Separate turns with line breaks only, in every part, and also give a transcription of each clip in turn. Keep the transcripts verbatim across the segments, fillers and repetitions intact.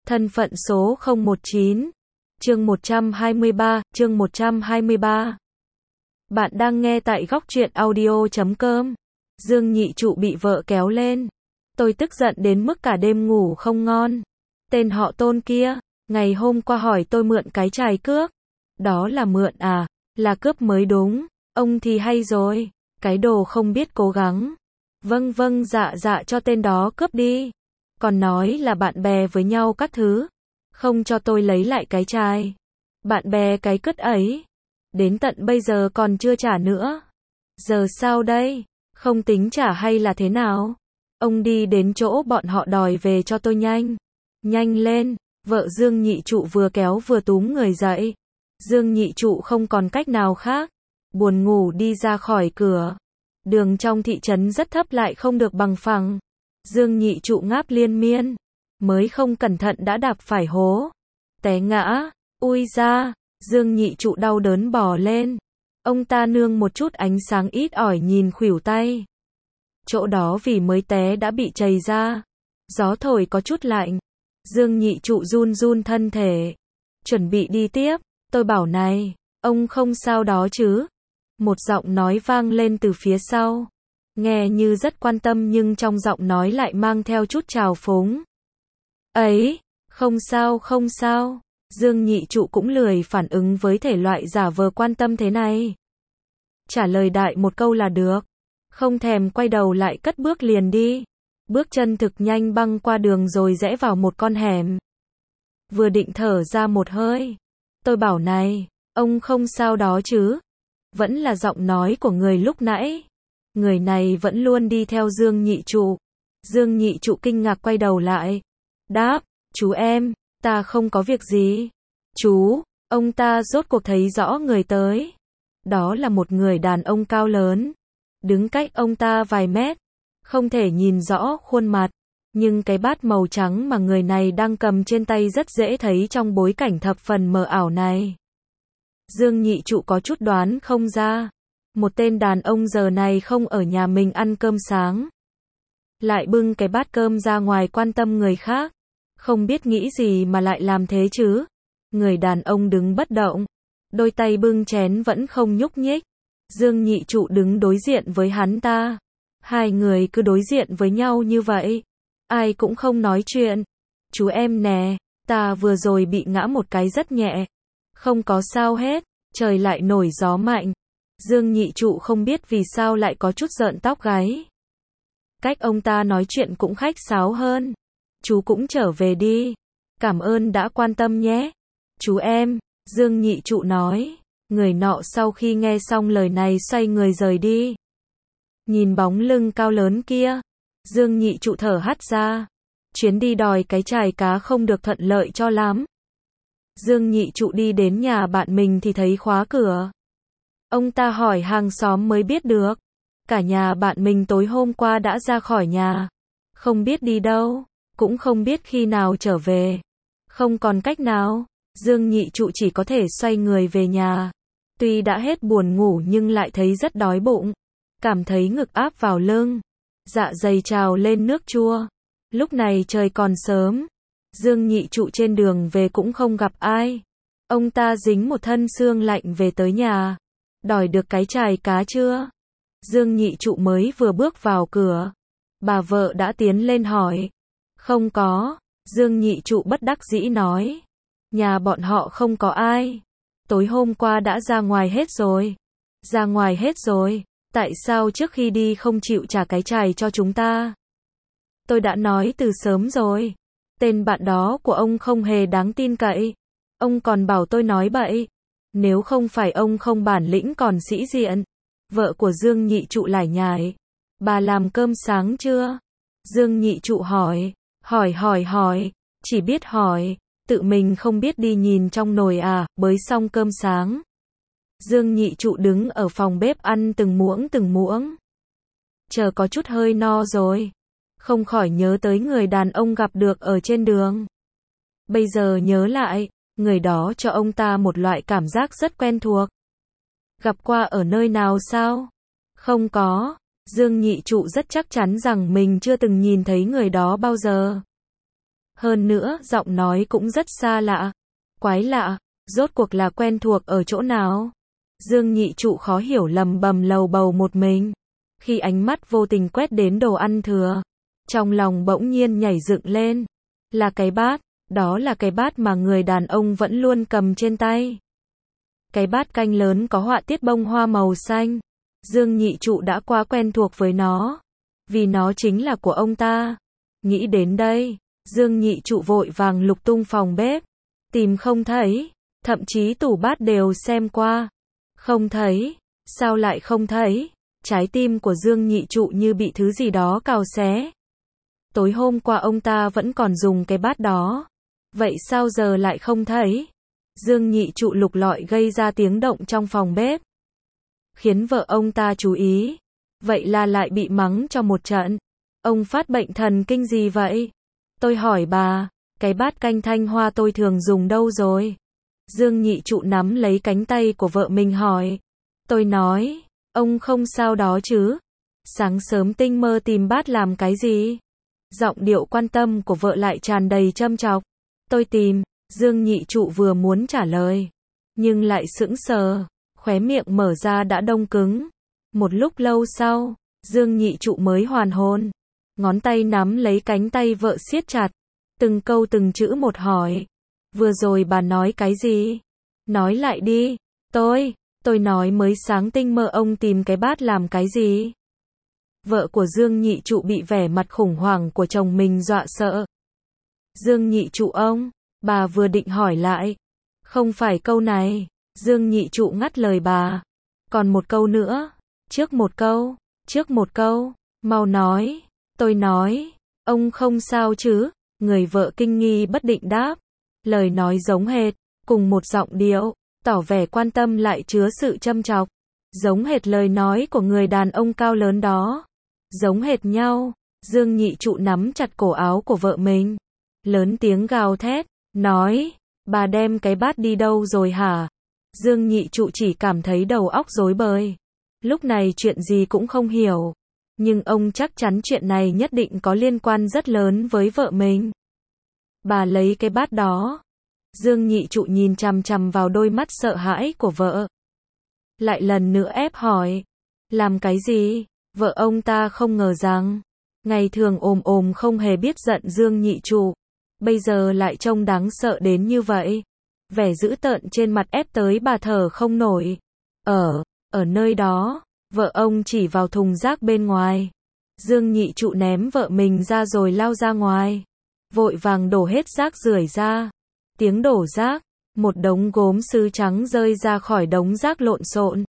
Thân phận số không một chín. Chương một trăm hai mươi ba, chương một trăm hai mươi ba. Bạn đang nghe tại góc truyện audio chấm com. Dương Nhị Trụ bị vợ kéo lên. Tôi tức giận đến mức cả đêm ngủ không ngon. Tên họ Tôn kia, ngày hôm qua hỏi tôi mượn cái chài cước. Đó là mượn à, là cướp mới đúng. Ông thì hay rồi, cái đồ không biết cố gắng. Vâng vâng dạ dạ cho tên đó cướp đi. Còn nói là bạn bè với nhau các thứ. Không cho tôi lấy lại cái chài. Bạn bè cái cứt ấy. Đến tận bây giờ còn chưa trả nữa. Giờ sao đây? Không tính trả hay là thế nào? Ông đi đến chỗ bọn họ đòi về cho tôi nhanh. Nhanh lên. Vợ Dương Nhị Trụ vừa kéo vừa túm người dậy. Dương Nhị Trụ không còn cách nào khác. Buồn ngủ đi ra khỏi cửa. Đường trong thị trấn rất thấp lại không được bằng phẳng. Dương Nhị Trụ ngáp liên miên. Mới không cẩn thận đã đạp phải hố. Té ngã. Ui ra. Dương Nhị Trụ đau đớn bò lên. Ông ta nương một chút ánh sáng ít ỏi nhìn khuỷu tay. Chỗ đó vì mới té đã bị trầy ra. Gió thổi có chút lạnh. Dương Nhị Trụ run run thân thể. Chuẩn bị đi tiếp. Tôi bảo này, ông không sao đó chứ? Một giọng nói vang lên từ phía sau. Nghe như rất quan tâm nhưng trong giọng nói lại mang theo chút trào phúng. Ấy, không sao không sao. Dương Nhị Trụ cũng lười phản ứng với thể loại giả vờ quan tâm thế này. Trả lời đại một câu là được. Không thèm quay đầu lại cất bước liền đi. Bước chân thực nhanh băng qua đường rồi rẽ vào một con hẻm. Vừa định thở ra một hơi. Tôi bảo này, ông không sao đó chứ? Vẫn là giọng nói của người lúc nãy. Người này vẫn luôn đi theo Dương Nhị Trụ. Dương Nhị Trụ kinh ngạc quay đầu lại. Đáp, chú em, ta không có việc gì. Chú, ông ta rốt cuộc thấy rõ người tới. Đó là một người đàn ông cao lớn. Đứng cách ông ta vài mét. Không thể nhìn rõ khuôn mặt. Nhưng cái bát màu trắng mà người này đang cầm trên tay rất dễ thấy trong bối cảnh thập phần mờ ảo này. Dương Nhị Trụ có chút đoán không ra. Một tên đàn ông giờ này không ở nhà mình ăn cơm sáng. Lại bưng cái bát cơm ra ngoài quan tâm người khác. Không biết nghĩ gì mà lại làm thế chứ. Người đàn ông đứng bất động. Đôi tay bưng chén vẫn không nhúc nhích. Dương Nhị Trụ đứng đối diện với hắn ta. Hai người cứ đối diện với nhau như vậy. Ai cũng không nói chuyện. Chú em nè, ta vừa rồi bị ngã một cái rất nhẹ. Không có sao hết, trời lại nổi gió mạnh. Dương Nhị Trụ không biết vì sao lại có chút rợn tóc gáy. Cách ông ta nói chuyện cũng khách sáo hơn. Chú cũng trở về đi. Cảm ơn đã quan tâm nhé. Chú em, Dương Nhị Trụ nói. Người nọ sau khi nghe xong lời này xoay người rời đi. Nhìn bóng lưng cao lớn kia. Dương Nhị Trụ thở hắt ra. Chuyến đi đòi cái chài cá không được thuận lợi cho lắm. Dương Nhị Trụ đi đến nhà bạn mình thì thấy khóa cửa. Ông ta hỏi hàng xóm mới biết được. Cả nhà bạn mình tối hôm qua đã ra khỏi nhà. Không biết đi đâu. Cũng không biết khi nào trở về. Không còn cách nào. Dương Nhị Trụ chỉ có thể xoay người về nhà. Tuy đã hết buồn ngủ nhưng lại thấy rất đói bụng. Cảm thấy ngực áp vào lưng. Dạ dày trào lên nước chua. Lúc này trời còn sớm. Dương Nhị Trụ trên đường về cũng không gặp ai. Ông ta dính một thân xương lạnh về tới nhà. Đòi được cái chài cá chưa? Dương Nhị Trụ mới vừa bước vào cửa. Bà vợ đã tiến lên hỏi. Không có. Dương Nhị Trụ bất đắc dĩ nói. Nhà bọn họ không có ai. Tối hôm qua đã ra ngoài hết rồi. Ra ngoài hết rồi. Tại sao trước khi đi không chịu trả cái chài cho chúng ta? Tôi đã nói từ sớm rồi. Tên bạn đó của ông không hề đáng tin cậy. Ông còn bảo tôi nói bậy. Nếu không phải ông không bản lĩnh còn sĩ diện. Vợ của Dương Nhị Trụ lải nhải. Bà làm cơm sáng chưa? Dương Nhị Trụ hỏi. Hỏi hỏi hỏi. Chỉ biết hỏi. Tự mình không biết đi nhìn trong nồi à, bới xong cơm sáng. Dương Nhị Trụ đứng ở phòng bếp ăn từng muỗng từng muỗng. Chờ có chút hơi no rồi. Không khỏi nhớ tới người đàn ông gặp được ở trên đường. Bây giờ nhớ lại, người đó cho ông ta một loại cảm giác rất quen thuộc. Gặp qua ở nơi nào sao? Không có. Dương Nhị Trụ rất chắc chắn rằng mình chưa từng nhìn thấy người đó bao giờ. Hơn nữa, giọng nói cũng rất xa lạ. Quái lạ, rốt cuộc là quen thuộc ở chỗ nào? Dương Nhị Trụ khó hiểu lầm bầm lầu bầu một mình. Khi ánh mắt vô tình quét đến đồ ăn thừa, trong lòng bỗng nhiên nhảy dựng lên. Là cái bát, đó là cái bát mà người đàn ông vẫn luôn cầm trên tay. Cái bát canh lớn có họa tiết bông hoa màu xanh. Dương Nhị Trụ đã quá quen thuộc với nó, vì nó chính là của ông ta. Nghĩ đến đây, Dương Nhị Trụ vội vàng lục tung phòng bếp, tìm không thấy, thậm chí tủ bát đều xem qua. Không thấy, sao lại không thấy? Trái tim của Dương Nhị Trụ như bị thứ gì đó cào xé. Tối hôm qua ông ta vẫn còn dùng cái bát đó, vậy sao giờ lại không thấy? Dương Nhị Trụ lục lọi gây ra tiếng động trong phòng bếp, khiến vợ ông ta chú ý. Vậy là lại bị mắng cho một trận. Ông phát bệnh thần kinh gì vậy? Tôi hỏi bà, cái bát canh thanh hoa tôi thường dùng đâu rồi? Dương Nhị Trụ nắm lấy cánh tay của vợ mình hỏi. Tôi nói, ông không sao đó chứ? Sáng sớm tinh mơ tìm bát làm cái gì? Giọng điệu quan tâm của vợ lại tràn đầy châm chọc. Tôi tìm, Dương Nhị Trụ vừa muốn trả lời, nhưng lại sững sờ, khóe miệng mở ra đã đông cứng. Một lúc lâu sau, Dương Nhị Trụ mới hoàn hồn, ngón tay nắm lấy cánh tay vợ siết chặt, từng câu từng chữ một hỏi. Vừa rồi bà nói cái gì? Nói lại đi. Tôi, tôi nói mới sáng tinh mơ ông tìm cái bát làm cái gì? Vợ của Dương Nhị Trụ bị vẻ mặt khủng hoảng của chồng mình dọa sợ. Dương Nhị Trụ ông, bà vừa định hỏi lại. Không phải câu này, Dương Nhị Trụ ngắt lời bà. Còn một câu nữa, trước một câu, trước một câu, mau nói. Tôi nói, ông không sao chứ? Người vợ kinh nghi bất định đáp. Lời nói giống hệt, cùng một giọng điệu, tỏ vẻ quan tâm lại chứa sự châm chọc. Giống hệt lời nói của người đàn ông cao lớn đó. Giống hệt nhau. Dương Nhị Trụ nắm chặt cổ áo của vợ mình, lớn tiếng gào thét, nói, bà đem cái bát đi đâu rồi hả? Dương Nhị Trụ chỉ cảm thấy đầu óc rối bời. Lúc này chuyện gì cũng không hiểu. Nhưng ông chắc chắn chuyện này nhất định có liên quan rất lớn với vợ mình. Bà lấy cái bát đó. Dương Nhị Trụ nhìn chằm chằm vào đôi mắt sợ hãi của vợ. Lại lần nữa ép hỏi. Làm cái gì? Vợ ông ta không ngờ rằng, ngày thường ồm ồm không hề biết giận Dương Nhị Trụ, bây giờ lại trông đáng sợ đến như vậy. Vẻ dữ tợn trên mặt ép tới bà thở không nổi. Ở, ở nơi đó, vợ ông chỉ vào thùng rác bên ngoài. Dương Nhị Trụ ném vợ mình ra rồi lao ra ngoài. Vội vàng đổ hết rác rưởi ra. Tiếng đổ rác, một đống gốm sứ trắng rơi ra khỏi đống rác lộn xộn.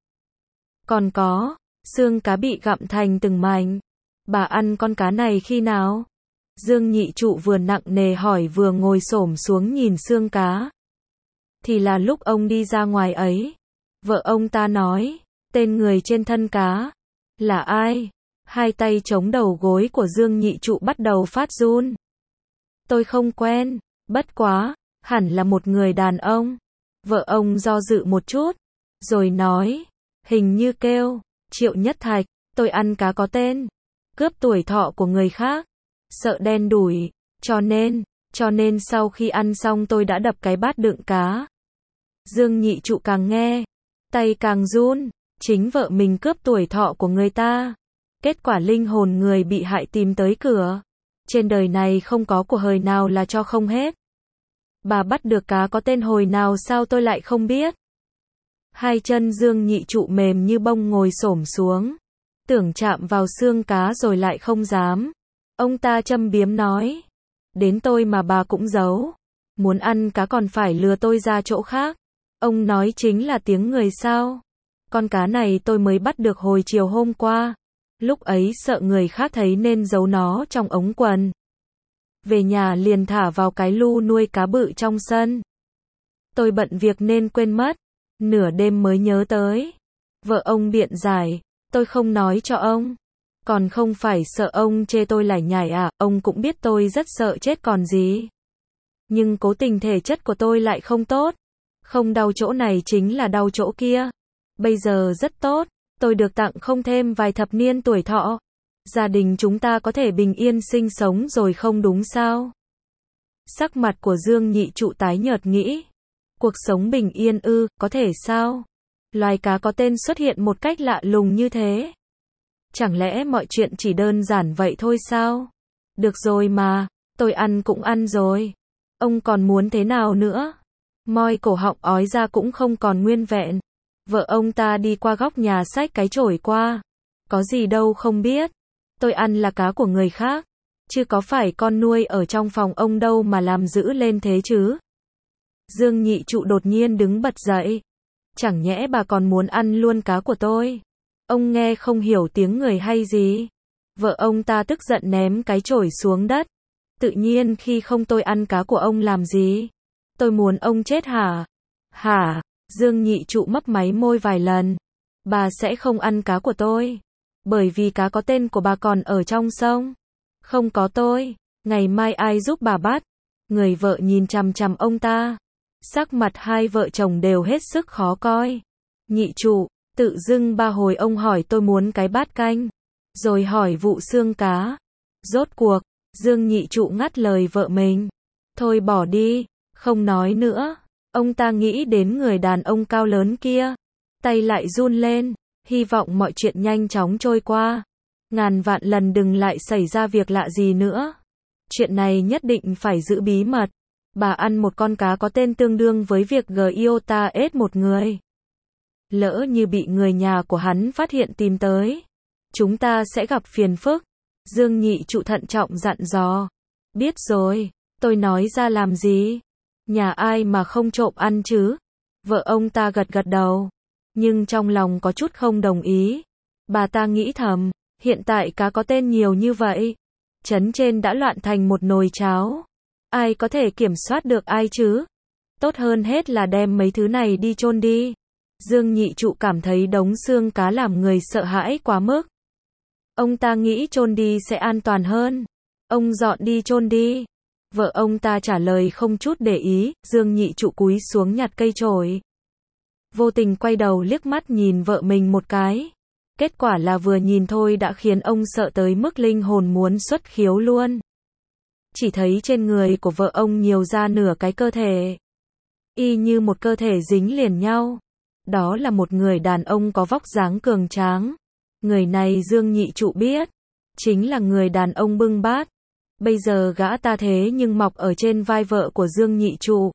Còn có, xương cá bị gặm thành từng mảnh. Bà ăn con cá này khi nào? Dương Nhị Trụ vừa nặng nề hỏi vừa ngồi xổm xuống nhìn xương cá. Thì là lúc ông đi ra ngoài ấy. Vợ ông ta nói, tên người trên thân cá là ai? Hai tay chống đầu gối của Dương Nhị Trụ bắt đầu phát run. Tôi không quen, bất quá, hẳn là một người đàn ông. Vợ ông do dự một chút, rồi nói, hình như kêu Triệu Nhất Thạch. Tôi ăn cá có tên, cướp tuổi thọ của người khác, sợ đen đủi, cho nên, cho nên sau khi ăn xong tôi đã đập cái bát đựng cá. Dương Nhị Trụ càng nghe, tay càng run, chính vợ mình cướp tuổi thọ của người ta. Kết quả linh hồn người bị hại tìm tới cửa. Trên đời này không có của hời nào là cho không hết. Bà bắt được cá có tên hồi nào sao tôi lại không biết? Hai chân Dương Nhị Trụ mềm như bông ngồi xổm xuống, tưởng chạm vào xương cá rồi lại không dám. Ông ta châm biếm nói, đến tôi mà bà cũng giấu, muốn ăn cá còn phải lừa tôi ra chỗ khác. Ông nói chính là tiếng người sao? Con cá này tôi mới bắt được hồi chiều hôm qua. Lúc ấy sợ người khác thấy nên giấu nó trong ống quần. Về nhà liền thả vào cái lu nuôi cá bự trong sân. Tôi bận việc nên quên mất, nửa đêm mới nhớ tới. Vợ ông biện giải, tôi không nói cho ông. Còn không phải sợ ông chê tôi lải nhải à, ông cũng biết tôi rất sợ chết còn gì. Nhưng cố tình thể chất của tôi lại không tốt. Không đau chỗ này chính là đau chỗ kia. Bây giờ rất tốt, tôi được tặng không thêm vài thập niên tuổi thọ. Gia đình chúng ta có thể bình yên sinh sống rồi không đúng sao? Sắc mặt của Dương Nhị Trụ tái nhợt nghĩ. Cuộc sống bình yên ư, có thể sao? Loài cá có tên xuất hiện một cách lạ lùng như thế. Chẳng lẽ mọi chuyện chỉ đơn giản vậy thôi sao? Được rồi mà, tôi ăn cũng ăn rồi. Ông còn muốn thế nào nữa? Moi cổ họng ói ra cũng không còn nguyên vẹn. Vợ ông ta đi qua góc nhà xách cái chổi qua. Có gì đâu không biết. Tôi ăn là cá của người khác. Chứ có phải con nuôi ở trong phòng ông đâu mà làm dữ lên thế chứ? Dương Nhị Trụ đột nhiên đứng bật dậy. Chẳng nhẽ bà còn muốn ăn luôn cá của tôi? Ông nghe không hiểu tiếng người hay gì? Vợ ông ta tức giận ném cái chổi xuống đất. Tự nhiên khi không tôi ăn cá của ông làm gì? Tôi muốn ông chết hả? Hả? Dương Nhị Trụ mấp máy môi vài lần. Bà sẽ không ăn cá của tôi. Bởi vì cá có tên của bà còn ở trong sông. Không có tôi. Ngày mai ai giúp bà bắt? Người vợ nhìn chằm chằm ông ta. Sắc mặt hai vợ chồng đều hết sức khó coi. Nhị Trụ, tự dưng ba hồi ông hỏi tôi muốn cái bát canh. Rồi hỏi vụ xương cá. Rốt cuộc, Dương Nhị Trụ ngắt lời vợ mình. Thôi bỏ đi, không nói nữa. Ông ta nghĩ đến người đàn ông cao lớn kia. Tay lại run lên, hy vọng mọi chuyện nhanh chóng trôi qua. Ngàn vạn lần đừng lại xảy ra việc lạ gì nữa. Chuyện này nhất định phải giữ bí mật. Bà ăn một con cá có tên tương đương với việc giota ết một người. Lỡ như bị người nhà của hắn phát hiện tìm tới, chúng ta sẽ gặp phiền phức. Dương Nhị Trụ thận trọng dặn dò. Biết rồi, tôi nói ra làm gì? Nhà ai mà không trộm ăn chứ? Vợ ông ta gật gật đầu, nhưng trong lòng có chút không đồng ý. Bà ta nghĩ thầm, hiện tại cá có tên nhiều như vậy, trấn trên đã loạn thành một nồi cháo. Ai có thể kiểm soát được ai chứ? Tốt hơn hết là đem mấy thứ này đi chôn đi. Dương Nhị Trụ cảm thấy đống xương cá làm người sợ hãi quá mức. Ông ta nghĩ chôn đi sẽ an toàn hơn. Ông dọn đi chôn đi. Vợ ông ta trả lời không chút để ý. Dương Nhị Trụ cúi xuống nhặt cây chổi. Vô tình quay đầu liếc mắt nhìn vợ mình một cái. Kết quả là vừa nhìn thôi đã khiến ông sợ tới mức linh hồn muốn xuất khiếu luôn. Chỉ thấy trên người của vợ ông nhiều ra nửa cái cơ thể. Y như một cơ thể dính liền nhau. Đó là một người đàn ông có vóc dáng cường tráng. Người này Dương Nhị Trụ biết. Chính là người đàn ông bưng bát. Bây giờ gã ta thế nhưng mọc ở trên vai vợ của Dương Nhị Trụ.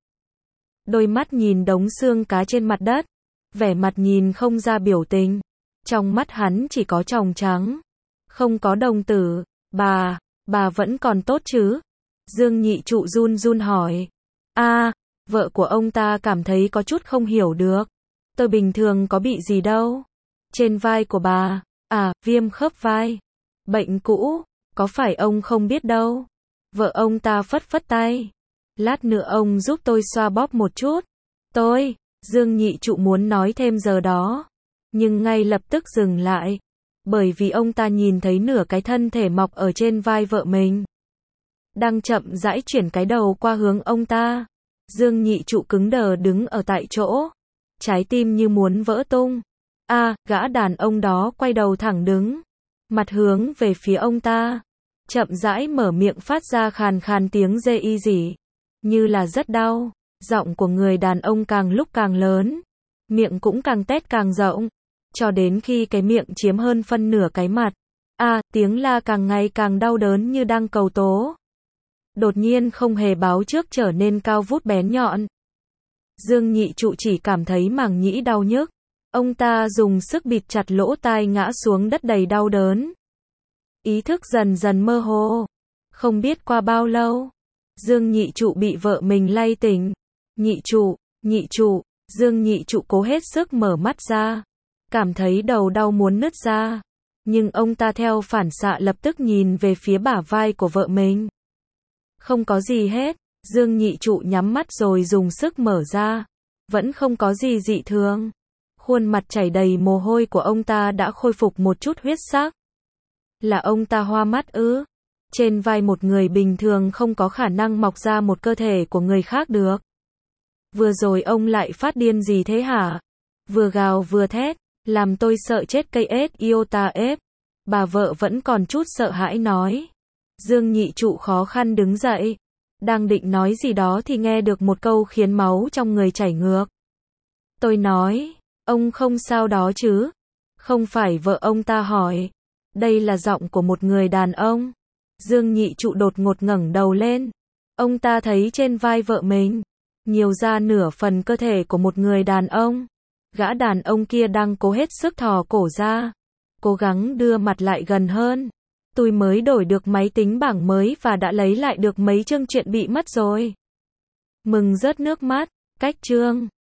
Đôi mắt nhìn đống xương cá trên mặt đất. Vẻ mặt nhìn không ra biểu tình. Trong mắt hắn chỉ có tròng trắng. Không có đồng tử. Bà, bà vẫn còn tốt chứ? Dương Nhị Trụ run run hỏi. A, à, vợ của ông ta cảm thấy có chút không hiểu được. Tôi bình thường có bị gì đâu. Trên vai của bà, à, viêm khớp vai. Bệnh cũ, có phải ông không biết đâu. Vợ ông ta phất phất tay. Lát nữa ông giúp tôi xoa bóp một chút. Tôi, Dương Nhị Trụ muốn nói thêm giờ đó. Nhưng ngay lập tức dừng lại. Bởi vì ông ta nhìn thấy nửa cái thân thể mọc ở trên vai vợ mình. Đang chậm rãi chuyển cái đầu qua hướng ông ta. Dương Nhị Trụ cứng đờ đứng ở tại chỗ. Trái tim như muốn vỡ tung. A, à, gã đàn ông đó quay đầu thẳng đứng. Mặt hướng về phía ông ta. Chậm rãi mở miệng phát ra khàn khàn tiếng dê y dỉ. Như là rất đau. Giọng của người đàn ông càng lúc càng lớn. Miệng cũng càng tét càng rộng. Cho đến khi cái miệng chiếm hơn phân nửa cái mặt. A, à, tiếng la càng ngày càng đau đớn như đang cầu tố. Đột nhiên không hề báo trước trở nên cao vút bén nhọn. Dương Nhị Trụ chỉ cảm thấy màng nhĩ đau nhức. Ông ta dùng sức bịt chặt lỗ tai ngã xuống đất đầy đau đớn. Ý thức dần dần mơ hồ. Không biết qua bao lâu, Dương Nhị Trụ bị vợ mình lay tỉnh. Nhị Trụ, Nhị Trụ, Dương Nhị Trụ cố hết sức mở mắt ra. Cảm thấy đầu đau muốn nứt ra. Nhưng ông ta theo phản xạ lập tức nhìn về phía bả vai của vợ mình. Không có gì hết. Dương Nhị Trụ nhắm mắt rồi dùng sức mở ra. Vẫn không có gì dị thường. Khuôn mặt chảy đầy mồ hôi của ông ta đã khôi phục một chút huyết sắc. Là ông ta hoa mắt ư? Trên vai một người bình thường không có khả năng mọc ra một cơ thể của người khác được. Vừa rồi ông lại phát điên gì thế hả? Vừa gào vừa thét, làm tôi sợ chết cây ết iota ép. Bà vợ vẫn còn chút sợ hãi nói. Dương Nhị Trụ khó khăn đứng dậy. Đang định nói gì đó thì nghe được một câu khiến máu trong người chảy ngược. Tôi nói, ông không sao đó chứ? Không phải vợ ông ta hỏi. Đây là giọng của một người đàn ông. Dương Nhị Trụ đột ngột ngẩng đầu lên. Ông ta thấy trên vai vợ mình nhiều ra nửa phần cơ thể của một người đàn ông. Gã đàn ông kia đang cố hết sức thò cổ ra, cố gắng đưa mặt lại gần hơn. Tôi mới đổi được máy tính bảng mới và đã lấy lại được mấy chương truyện bị mất rồi. Mừng rớt nước mắt. Cách chương